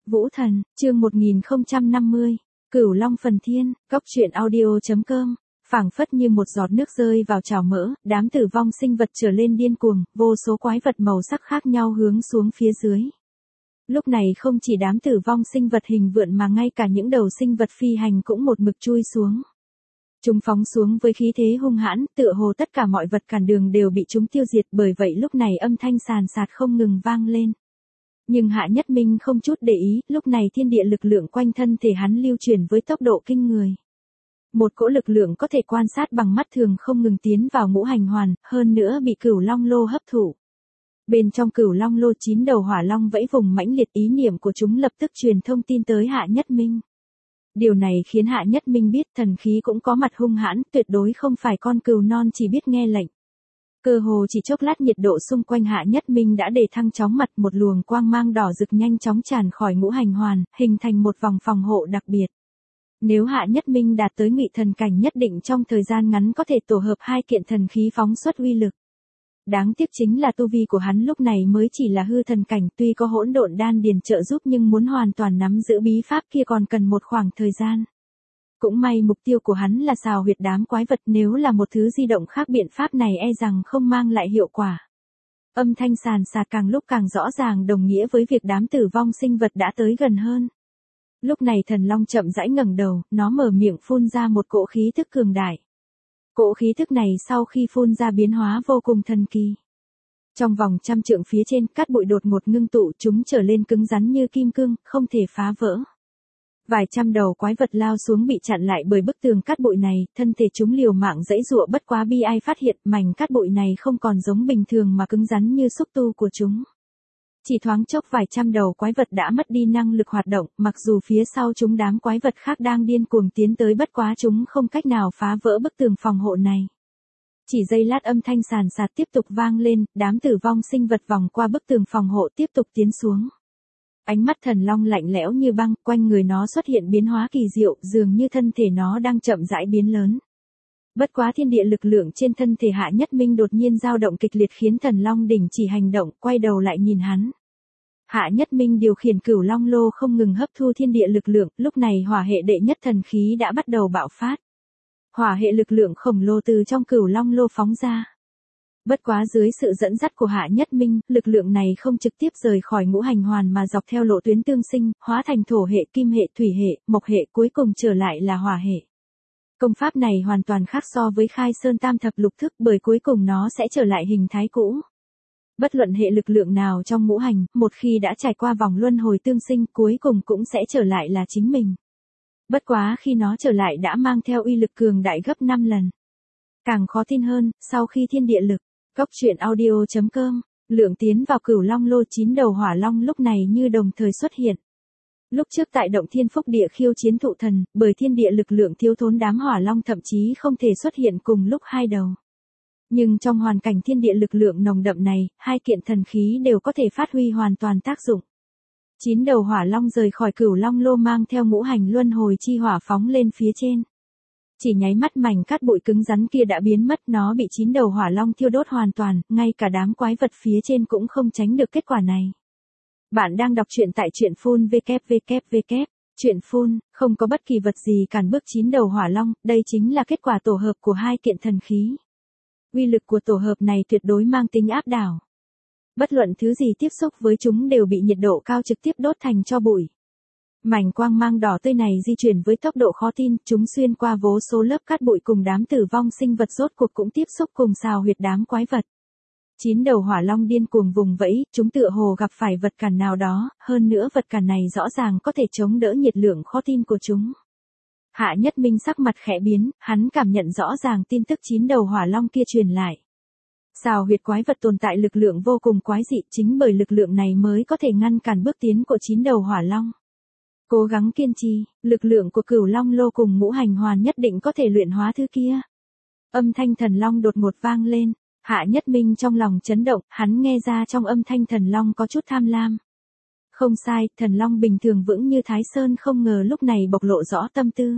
Vũ Thần, chương 1050, Cửu Long Phần Thiên, Cóc truyện audio.com. Phảng phất như một giọt nước rơi vào chảo mỡ, đám tử vong sinh vật trở lên điên cuồng, vô số quái vật màu sắc khác nhau hướng xuống phía dưới. Lúc này không chỉ đám tử vong sinh vật hình vượn mà ngay cả những đầu sinh vật phi hành cũng một mực chui xuống. Chúng phóng xuống với khí thế hung hãn, tựa hồ tất cả mọi vật cản đường đều bị chúng tiêu diệt, bởi vậy lúc này âm thanh sàn sạt không ngừng vang lên. Nhưng Hạ Nhất Minh không chút để ý, lúc này thiên địa lực lượng quanh thân thể hắn lưu chuyển với tốc độ kinh người. Một cỗ lực lượng có thể quan sát bằng mắt thường không ngừng tiến vào ngũ hành hoàn, hơn nữa bị Cửu Long Lô hấp thụ. Bên trong Cửu Long Lô 9 đầu hỏa long vẫy vùng mãnh liệt, ý niệm của chúng lập tức truyền thông tin tới Hạ Nhất Minh. Điều này khiến Hạ Nhất Minh biết thần khí cũng có mặt hung hãn, tuyệt đối không phải con cừu non chỉ biết nghe lệnh. Cơ hồ chỉ chốc lát nhiệt độ xung quanh Hạ Nhất Minh đã đề thăng chóng mặt, một luồng quang mang đỏ rực nhanh chóng tràn khỏi ngũ hành hoàn, hình thành một vòng phòng hộ đặc biệt. Nếu Hạ Nhất Minh đạt tới nghị thần cảnh nhất định trong thời gian ngắn có thể tổ hợp hai kiện thần khí phóng xuất uy lực. Đáng tiếc chính là tu vi của hắn lúc này mới chỉ là hư thần cảnh, tuy có hỗn độn đan điền trợ giúp nhưng muốn hoàn toàn nắm giữ bí pháp kia còn cần một khoảng thời gian. Cũng may mục tiêu của hắn là xào huyệt đám quái vật, nếu là một thứ di động khác biện pháp này e rằng không mang lại hiệu quả. Âm thanh sàn sạt càng lúc càng rõ ràng đồng nghĩa với việc đám tử vong sinh vật đã tới gần hơn. Lúc này thần long chậm rãi ngẩng đầu, nó mở miệng phun ra một cỗ khí thức cường đại. Cỗ khí thức này sau khi phun ra biến hóa vô cùng thần kỳ. Trong vòng trăm trượng phía trên, cát bụi đột ngột ngưng tụ, chúng trở lên cứng rắn như kim cương, không thể phá vỡ. Vài trăm đầu quái vật lao xuống bị chặn lại bởi bức tường cát bụi này, thân thể chúng liều mạng giãy giụa, bất quá bi ai phát hiện mảnh cát bụi này không còn giống bình thường mà cứng rắn như xúc tu của chúng. Chỉ thoáng chốc vài trăm đầu quái vật đã mất đi năng lực hoạt động, mặc dù phía sau chúng đám quái vật khác đang điên cuồng tiến tới, bất quá chúng không cách nào phá vỡ bức tường phòng hộ này. Chỉ giây lát âm thanh sàn sạt tiếp tục vang lên, đám tử vong sinh vật vòng qua bức tường phòng hộ tiếp tục tiến xuống. Ánh mắt thần long lạnh lẽo như băng, quanh người nó xuất hiện biến hóa kỳ diệu, dường như thân thể nó đang chậm rãi biến lớn. Bất quá thiên địa lực lượng trên thân thể Hạ Nhất Minh đột nhiên dao động kịch liệt khiến thần long đình chỉ hành động, quay đầu lại nhìn hắn. Hạ Nhất Minh điều khiển Cửu Long Lô không ngừng hấp thu thiên địa lực lượng, lúc này hỏa hệ đệ nhất thần khí đã bắt đầu bạo phát. Hỏa hệ lực lượng khổng lồ từ trong Cửu Long Lô phóng ra. Bất quá dưới sự dẫn dắt của Hạ Nhất Minh, lực lượng này không trực tiếp rời khỏi ngũ hành hoàn mà dọc theo lộ tuyến tương sinh, hóa thành thổ hệ, kim hệ, thủy hệ, mộc hệ, cuối cùng trở lại là hỏa hệ. Công pháp này hoàn toàn khác so với Khai Sơn Tam Thập Lục Thức, bởi cuối cùng nó sẽ trở lại hình thái cũ. Bất luận hệ lực lượng nào trong ngũ hành, một khi đã trải qua vòng luân hồi tương sinh, cuối cùng cũng sẽ trở lại là chính mình. Bất quá khi nó trở lại đã mang theo uy lực cường đại gấp 5 lần. Càng khó tin hơn, sau khi thiên địa lực, Cóc truyện audio.com, lượng tiến vào Cửu Long Lô 9 đầu hỏa long lúc này như đồng thời xuất hiện. Lúc trước tại động Thiên Phúc Địa khiêu chiến thụ thần, bởi thiên địa lực lượng thiếu thốn đám hỏa long thậm chí không thể xuất hiện cùng lúc hai đầu. Nhưng trong hoàn cảnh thiên địa lực lượng nồng đậm này, hai kiện thần khí đều có thể phát huy hoàn toàn tác dụng. 9 đầu hỏa long rời khỏi Cửu Long Lô mang theo ngũ hành luân hồi chi hỏa phóng lên phía trên. Chỉ nháy mắt mảnh cát bụi cứng rắn kia đã biến mất, nó bị 9 đầu hỏa long thiêu đốt hoàn toàn, ngay cả đám quái vật phía trên cũng không tránh được kết quả này. Bạn đang đọc truyện tại truyện phun www. Truyện phun, không có bất kỳ vật gì cản bước 9 đầu hỏa long, đây chính là kết quả tổ hợp của hai kiện thần khí. Uy lực của tổ hợp này tuyệt đối mang tính áp đảo. Bất luận thứ gì tiếp xúc với chúng đều bị nhiệt độ cao trực tiếp đốt thành tro bụi. Mảnh quang mang đỏ tươi này di chuyển với tốc độ khó tin, chúng xuyên qua vô số lớp cát bụi cùng đám tử vong sinh vật, rốt cuộc cũng tiếp xúc cùng xào huyệt đám quái vật. 9 đầu hỏa long điên cuồng vùng vẫy, chúng tựa hồ gặp phải vật cản nào đó, hơn nữa vật cản này rõ ràng có thể chống đỡ nhiệt lượng khó tin của chúng. Hạ Nhất Minh sắc mặt khẽ biến, hắn cảm nhận rõ ràng tin tức 9 đầu hỏa long kia truyền lại. Xào huyệt quái vật tồn tại lực lượng vô cùng quái dị, chính bởi lực lượng này mới có thể ngăn cản bước tiến của 9 đầu hỏa long. Cố gắng kiên trì, lực lượng của Cửu Long Lô cùng ngũ hành hoàn nhất định có thể luyện hóa thứ kia. Âm thanh thần long đột ngột vang lên, Hạ Nhất Minh trong lòng chấn động, hắn nghe ra trong âm thanh thần long có chút tham lam. Không sai, thần long bình thường vững như Thái Sơn không ngờ lúc này bộc lộ rõ tâm tư.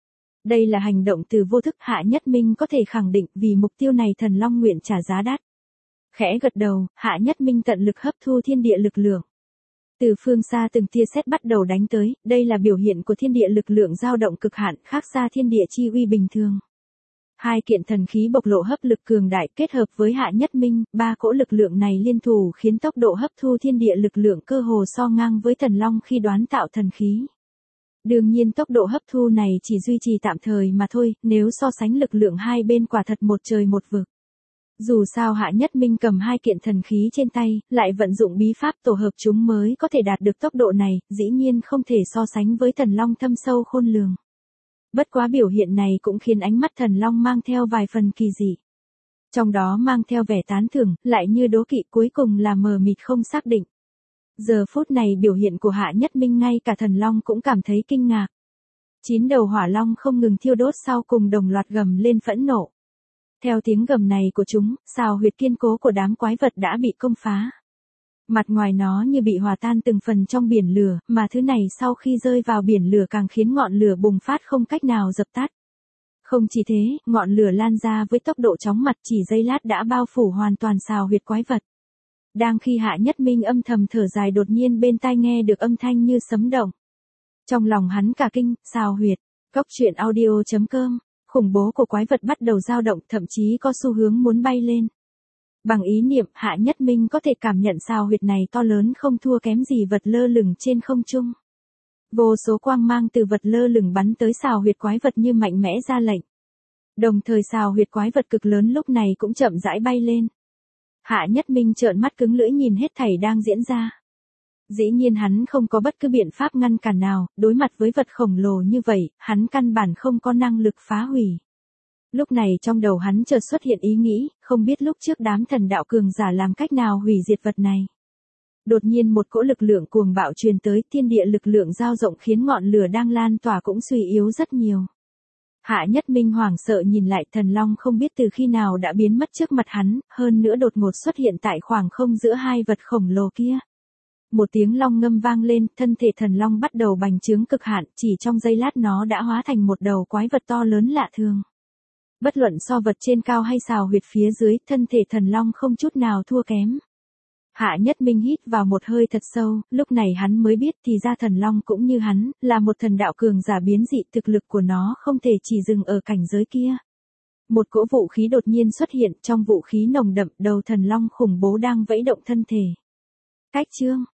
Đây là hành động từ vô thức, Hạ Nhất Minh có thể khẳng định vì mục tiêu này thần long nguyện trả giá đắt. Khẽ gật đầu, Hạ Nhất Minh tận lực hấp thu thiên địa lực lượng. Từ phương xa từng tia sét bắt đầu đánh tới, đây là biểu hiện của thiên địa lực lượng dao động cực hạn, khác xa thiên địa chi uy bình thường. Hai kiện thần khí bộc lộ hấp lực cường đại kết hợp với Hạ Nhất Minh, ba cỗ lực lượng này liên thủ khiến tốc độ hấp thu thiên địa lực lượng cơ hồ so ngang với Thần Long khi đoán tạo thần khí. Đương nhiên tốc độ hấp thu này chỉ duy trì tạm thời mà thôi, nếu so sánh lực lượng hai bên quả thật một trời một vực. Dù sao Hạ Nhất Minh cầm hai kiện thần khí trên tay, lại vận dụng bí pháp tổ hợp chúng mới có thể đạt được tốc độ này, dĩ nhiên không thể so sánh với Thần Long thâm sâu khôn lường. Bất quá biểu hiện này cũng khiến ánh mắt Thần Long mang theo vài phần kỳ dị. Trong đó mang theo vẻ tán thưởng, lại như đố kỵ, cuối cùng là mờ mịt không xác định. Giờ phút này biểu hiện của Hạ Nhất Minh ngay cả Thần Long cũng cảm thấy kinh ngạc. 9 đầu hỏa long không ngừng thiêu đốt sau cùng đồng loạt gầm lên phẫn nộ. Theo tiếng gầm này của chúng, xào huyệt kiên cố của đám quái vật đã bị công phá. Mặt ngoài nó như bị hòa tan từng phần trong biển lửa, mà thứ này sau khi rơi vào biển lửa càng khiến ngọn lửa bùng phát không cách nào dập tắt. Không chỉ thế, ngọn lửa lan ra với tốc độ chóng mặt, chỉ giây lát đã bao phủ hoàn toàn xào huyệt quái vật. Đang khi Hạ Nhất Minh âm thầm thở dài, đột nhiên bên tai nghe được âm thanh như sấm động. Trong lòng hắn cả kinh, xào huyệt, Cốc Truyện Audio.com, khủng bố của quái vật bắt đầu dao động, thậm chí có xu hướng muốn bay lên. Bằng ý niệm, Hạ Nhất Minh có thể cảm nhận xào huyệt này to lớn không thua kém gì vật lơ lửng trên không trung. Vô số quang mang từ vật lơ lửng bắn tới xào huyệt quái vật như mạnh mẽ ra lệnh. Đồng thời xào huyệt quái vật cực lớn lúc này cũng chậm rãi bay lên. Hạ Nhất Minh trợn mắt cứng lưỡi nhìn hết thảy đang diễn ra. Dĩ nhiên hắn không có bất cứ biện pháp ngăn cản nào, đối mặt với vật khổng lồ như vậy, hắn căn bản không có năng lực phá hủy. Lúc này trong đầu hắn chợt xuất hiện ý nghĩ, không biết lúc trước đám thần đạo cường giả làm cách nào hủy diệt vật này. Đột nhiên một cỗ lực lượng cuồng bạo truyền tới, thiên địa lực lượng dao rộng khiến ngọn lửa đang lan tỏa cũng suy yếu rất nhiều. Hạ Nhất Minh hoảng sợ nhìn lại, Thần Long không biết từ khi nào đã biến mất trước mặt hắn, hơn nữa đột ngột xuất hiện tại khoảng không giữa hai vật khổng lồ kia. Một tiếng long ngâm vang lên, thân thể Thần Long bắt đầu bành trướng cực hạn, chỉ trong giây lát nó đã hóa thành một đầu quái vật to lớn lạ thường. Bất luận so vật trên cao hay xào huyệt phía dưới, thân thể Thần Long không chút nào thua kém. Hạ Nhất Minh hít vào một hơi thật sâu, lúc này hắn mới biết thì ra Thần Long cũng như hắn, là một thần đạo cường giả biến dị, thực lực của nó không thể chỉ dừng ở cảnh giới kia. Một cỗ vũ khí đột nhiên xuất hiện, trong vũ khí nồng đậm, đầu Thần Long khủng bố đang vẫy động thân thể. Cách chương